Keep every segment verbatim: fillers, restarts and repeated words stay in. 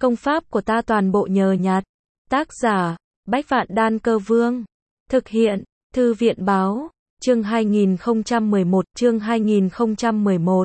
Công pháp của ta toàn bộ nhờ nhặt. Tác giả, Bách Vạn Đan Cơ Vương. Thực hiện, Thư viện Báo. Chương hai nghìn không trăm mười một, chương hai nghìn không trăm mười một.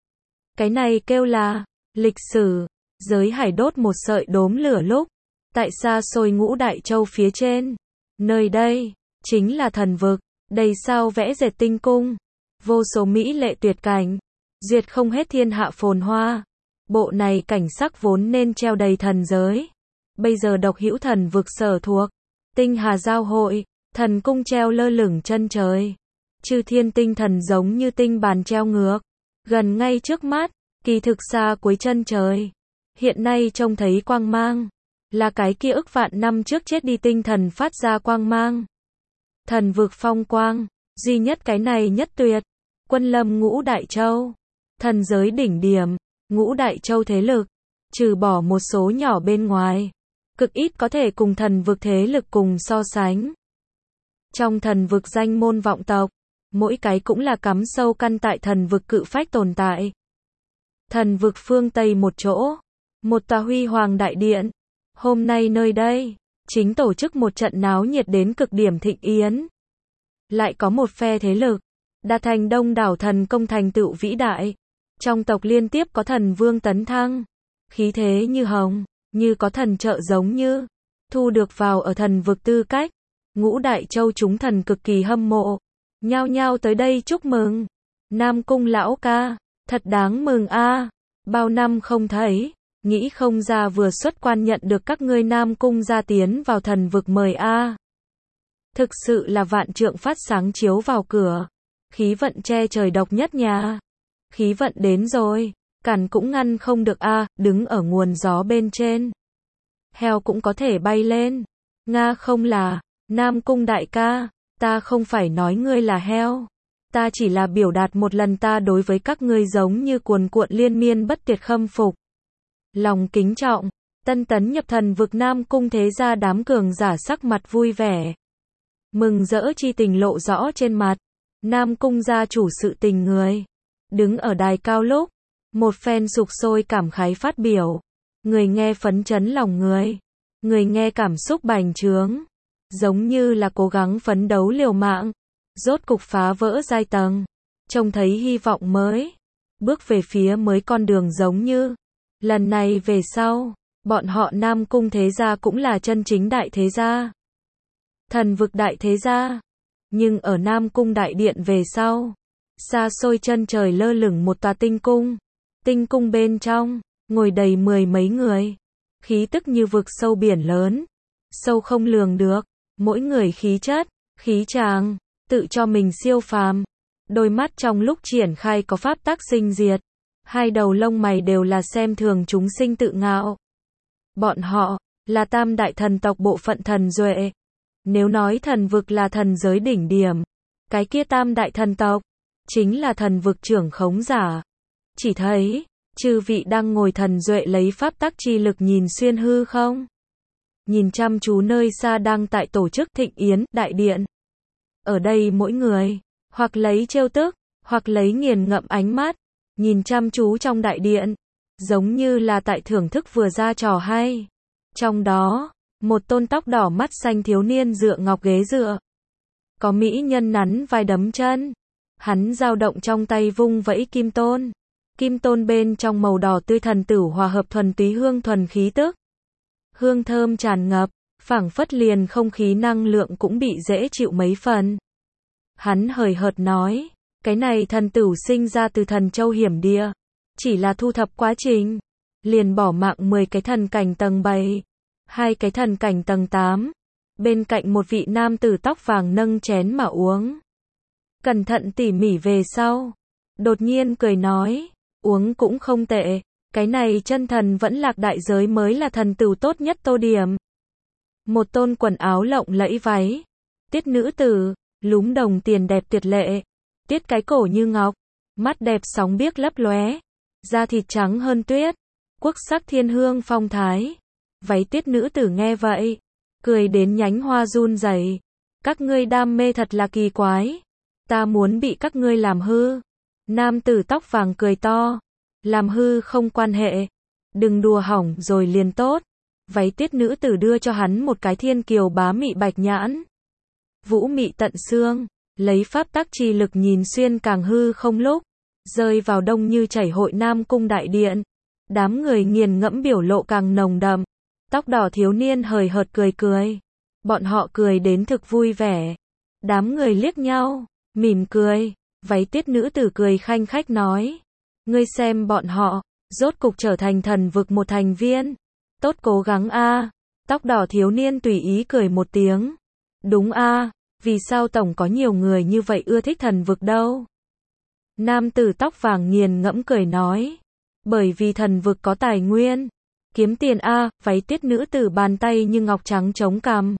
Cái này kêu là lịch sử. Giới hải đốt một sợi đốm lửa lúc tại xa xôi Ngũ Đại Châu phía trên. Nơi đây chính là thần vực, đầy sao vẽ dệt tinh cung, vô số mỹ lệ tuyệt cảnh, duyệt không hết thiên hạ phồn hoa. Bộ này cảnh sắc vốn nên treo đầy thần giới, bây giờ độc hữu thần vực sở thuộc. Tinh hà giao hội, thần cung treo lơ lửng chân trời. Chư thiên tinh thần giống như tinh bàn treo ngược, gần ngay trước mắt, kỳ thực xa cuối chân trời. Hiện nay trông thấy quang mang, là cái kia ức vạn năm trước chết đi tinh thần phát ra quang mang. Thần vực phong quang, duy nhất cái này nhất tuyệt. Quân lâm Ngũ Đại Châu, thần giới đỉnh điểm, Ngũ Đại Châu thế lực, trừ bỏ một số nhỏ bên ngoài, cực ít có thể cùng thần vực thế lực cùng so sánh. Trong thần vực danh môn vọng tộc, mỗi cái cũng là cắm sâu căn tại thần vực cự phách tồn tại. Thần vực phương Tây một chỗ, một tòa huy hoàng đại điện. Hôm nay nơi đây chính tổ chức một trận náo nhiệt đến cực điểm thịnh yến. Lại có một phe thế lực đạt thành đông đảo thần công thành tựu vĩ đại. Trong tộc liên tiếp có thần vương tấn thăng, khí thế như hồng, như có thần trợ giống như thu được vào ở thần vực tư cách. Ngũ Đại Châu chúng thần cực kỳ hâm mộ, nhao nhao tới đây chúc mừng. Nam Cung lão ca, thật đáng mừng a, bao năm không thấy, nghĩ không ra vừa xuất quan nhận được các ngươi Nam Cung gia tiến vào thần vực mời a. Thực sự là vạn trượng phát sáng chiếu vào cửa, khí vận che trời độc nhất nhà. Khí vận đến rồi, cản cũng ngăn không được a, đứng ở nguồn gió bên trên. Heo cũng có thể bay lên. Nga không là, Nam Cung đại ca, ta không phải nói ngươi là heo. Ta chỉ là biểu đạt một lần ta đối với các ngươi giống như cuồn cuộn liên miên bất tuyệt khâm phục. Lòng kính trọng, tân tấn nhập thần vực Nam Cung thế gia đám cường giả sắc mặt vui vẻ. Mừng rỡ chi tình lộ rõ trên mặt. Nam Cung gia chủ sự tình người. Đứng ở đài cao lúc, một phen sục sôi cảm khái phát biểu. Người nghe phấn chấn lòng người. Người nghe cảm xúc bành trướng. Giống như là cố gắng phấn đấu liều mạng. Rốt cục phá vỡ giai tầng. Trông thấy hy vọng mới. Bước về phía mới con đường giống như. Lần này về sau, bọn họ Nam Cung thế gia cũng là chân chính đại thế gia. Thần vực đại thế gia. Nhưng ở Nam Cung đại điện về sau, xa xôi chân trời lơ lửng một tòa tinh cung. Tinh cung bên trong, ngồi đầy mười mấy người. Khí tức như vực sâu biển lớn. Sâu không lường được. Mỗi người khí chất, khí tràng, tự cho mình siêu phàm. Đôi mắt trong lúc triển khai có pháp tắc sinh diệt. Hai đầu lông mày đều là xem thường chúng sinh tự ngạo. Bọn họ, là tam đại thần tộc bộ phận thần duệ. Nếu nói thần vực là thần giới đỉnh điểm, cái kia tam đại thần tộc, chính là thần vực trưởng khống giả. Chỉ thấy, chư vị đang ngồi thần duệ lấy pháp tắc chi lực nhìn xuyên hư không? Nhìn chăm chú nơi xa đang tại tổ chức thịnh yến, đại điện. Ở đây mỗi người, hoặc lấy trêu tức, hoặc lấy nghiền ngẫm ánh mắt, nhìn chăm chú trong đại điện, giống như là tại thưởng thức vừa ra trò hay. Trong đó, một tôn tóc đỏ mắt xanh thiếu niên dựa ngọc ghế dựa. Có mỹ nhân nắn vai đấm chân. Hắn dao động trong tay vung vẫy kim tôn. Kim tôn bên trong màu đỏ tươi thần tử hòa hợp thuần túy hương thuần khí tức. Hương thơm tràn ngập, phảng phất liền không khí năng lượng cũng bị dễ chịu mấy phần. Hắn hời hợt nói, cái này thần tử sinh ra từ thần châu hiểm địa, chỉ là thu thập quá trình, liền bỏ mạng mười cái thần cảnh tầng bảy, hai cái thần cảnh tầng tám, bên cạnh một vị nam tử tóc vàng nâng chén mà uống. Cẩn thận tỉ mỉ về sau, đột nhiên cười nói, uống cũng không tệ, cái này chân thần vẫn lạc đại giới mới là thần tử tốt nhất tô điểm. Một tôn quần áo lộng lẫy váy, tiết nữ tử, lúm đồng tiền đẹp tuyệt lệ, tiết cái cổ như ngọc, mắt đẹp sóng biếc lấp lóe, da thịt trắng hơn tuyết, quốc sắc thiên hương phong thái. Váy tiết nữ tử nghe vậy, cười đến nhánh hoa run rẩy. Các ngươi đam mê thật là kỳ quái, ta muốn bị các ngươi làm hư. Nam tử tóc vàng cười to, làm hư không quan hệ, đừng đùa hỏng rồi liền tốt. Váy tiết nữ tử đưa cho hắn một cái thiên kiều bá mị bạch nhãn. Vũ mị tận xương, lấy pháp tắc chi lực nhìn xuyên càng hư không lúc, rơi vào đông như chảy hội Nam cung đại điện. Đám người nghiền ngẫm biểu lộ càng nồng đậm. Tóc đỏ thiếu niên hời hợt cười cười. Bọn họ cười đến thực vui vẻ. Đám người liếc nhau, mỉm cười. Váy tiết nữ tử cười khanh khách nói. Ngươi xem bọn họ, rốt cục trở thành thần vực một thành viên. Tốt cố gắng a. Tóc đỏ thiếu niên tùy ý cười một tiếng. Đúng a, vì sao tổng có nhiều người như vậy ưa thích thần vực đâu? Nam tử tóc vàng nghiền ngẫm cười nói. Bởi vì thần vực có tài nguyên. Kiếm tiền a, váy tiết nữ tử bàn tay như ngọc trắng chống cằm.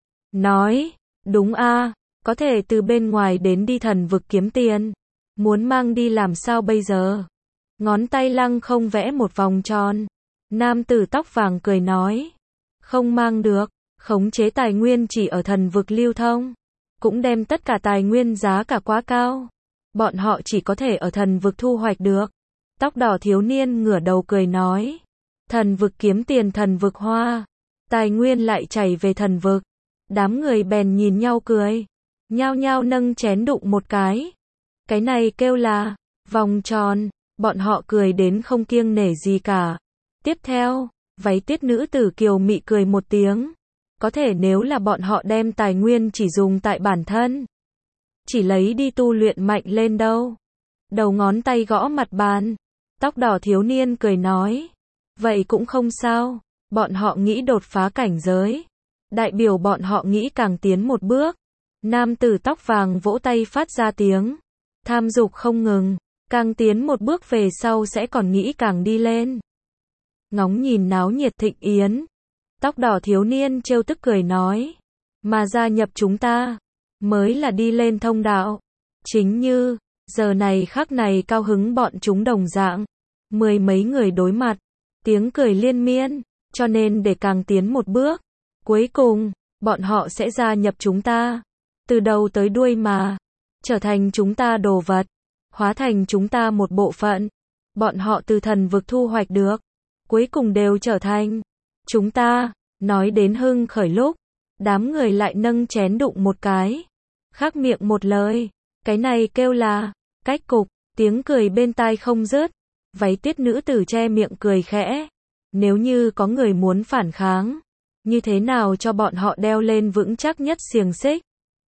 Nói, đúng a, có thể từ bên ngoài đến đi thần vực kiếm tiền. Muốn mang đi làm sao bây giờ? Ngón tay lăng không vẽ một vòng tròn. Nam tử tóc vàng cười nói. Không mang được, khống chế tài nguyên chỉ ở thần vực lưu thông. Cũng đem tất cả tài nguyên giá cả quá cao. Bọn họ chỉ có thể ở thần vực thu hoạch được. Tóc đỏ thiếu niên ngửa đầu cười nói. Thần vực kiếm tiền thần vực hoa. Tài nguyên lại chảy về thần vực. Đám người bèn nhìn nhau cười. Nhao nhao nâng chén đụng một cái. Cái này kêu là vòng tròn. Bọn họ cười đến không kiêng nể gì cả. Tiếp theo, váy tiết nữ tử kiều mị cười một tiếng. Có thể nếu là bọn họ đem tài nguyên chỉ dùng tại bản thân. Chỉ lấy đi tu luyện mạnh lên đâu. Đầu ngón tay gõ mặt bàn. Tóc đỏ thiếu niên cười nói. Vậy cũng không sao. Bọn họ nghĩ đột phá cảnh giới. Đại biểu bọn họ nghĩ càng tiến một bước. Nam tử tóc vàng vỗ tay phát ra tiếng. Tham dục không ngừng. Càng tiến một bước về sau sẽ còn nghĩ càng đi lên. Ngóng nhìn náo nhiệt thịnh yến. Tóc đỏ thiếu niên trêu tức cười nói. Mà gia nhập chúng ta. Mới là đi lên thông đạo. Chính như, giờ này khắc này cao hứng bọn chúng đồng dạng. Mười mấy người đối mặt. Tiếng cười liên miên. Cho nên để càng tiến một bước. Cuối cùng, bọn họ sẽ gia nhập chúng ta. Từ đầu tới đuôi mà. Trở thành chúng ta đồ vật. Hóa thành chúng ta một bộ phận. Bọn họ từ thần vực thu hoạch được. Cuối cùng đều trở thành chúng ta. Nói đến hưng khởi lúc. Đám người lại nâng chén đụng một cái. Khắc miệng một lời. Cái này kêu là cách cục. Tiếng cười bên tai không dứt. Váy tiết nữ tử che miệng cười khẽ. Nếu như có người muốn phản kháng. Như thế nào cho bọn họ đeo lên vững chắc nhất xiềng xích?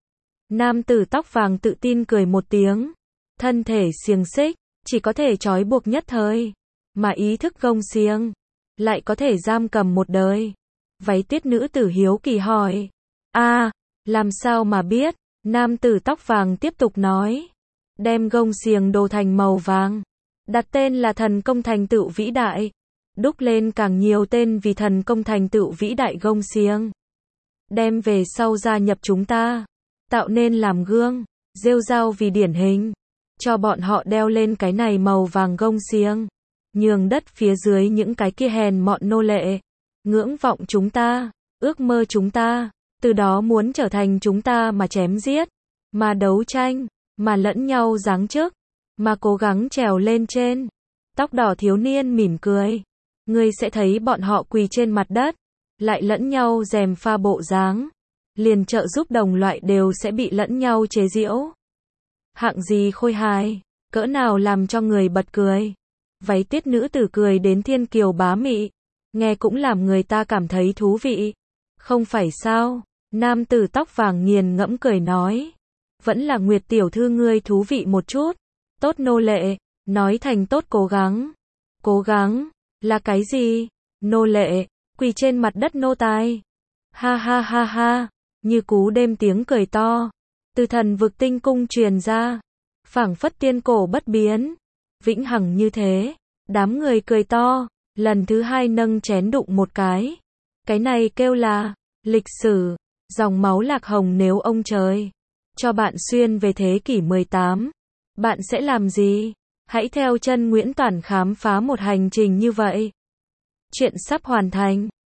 Nam tử tóc vàng tự tin cười một tiếng. Thân thể xiềng xích, chỉ có thể trói buộc nhất thời. Mà ý thức gông xiềng, lại có thể giam cầm một đời. Váy tiết nữ tử hiếu kỳ hỏi. a làm sao mà biết? Nam tử tóc vàng tiếp tục nói. Đem gông xiềng đồ thành màu vàng. Đặt tên là thần công thành tựu vĩ đại. Đúc lên càng nhiều tên vì thần công thành tựu vĩ đại gông xiềng. Đem về sau gia nhập chúng ta. Tạo nên làm gương, rêu rao vì điển hình. Cho bọn họ đeo lên cái này màu vàng gông xiềng. Nhường đất phía dưới những cái kia hèn mọn nô lệ. Ngưỡng vọng chúng ta, ước mơ chúng ta. Từ đó muốn trở thành chúng ta mà chém giết. Mà đấu tranh, mà lẫn nhau giáng chức. Mà cố gắng trèo lên trên. Tóc đỏ thiếu niên mỉm cười. Ngươi sẽ thấy bọn họ quỳ trên mặt đất. Lại lẫn nhau gièm pha bộ dáng. Liền trợ giúp đồng loại đều sẽ bị lẫn nhau chế giễu. Hạng gì khôi hài, cỡ nào làm cho người bật cười. Váy tiết nữ tử cười đến thiên kiều bá mị. Nghe cũng làm người ta cảm thấy thú vị. Không phải sao? Nam tử tóc vàng nghiền ngẫm cười nói. Vẫn là Nguyệt tiểu thư ngươi thú vị một chút. Tốt nô lệ, nói thành tốt cố gắng. Cố gắng, là cái gì? Nô lệ, quỳ trên mặt đất nô tài. Ha ha ha ha, như cú đêm tiếng cười to. Từ thần vực tinh cung truyền ra. Phảng phất tiên cổ bất biến. Vĩnh hằng như thế. Đám người cười to. Lần thứ hai nâng chén đụng một cái. Cái này kêu là lịch sử. Dòng máu lạc hồng nếu ông trời cho bạn xuyên về thế kỷ mười tám. Bạn sẽ làm gì? Hãy theo chân Nguyễn Toản khám phá một hành trình như vậy. Chuyện sắp hoàn thành.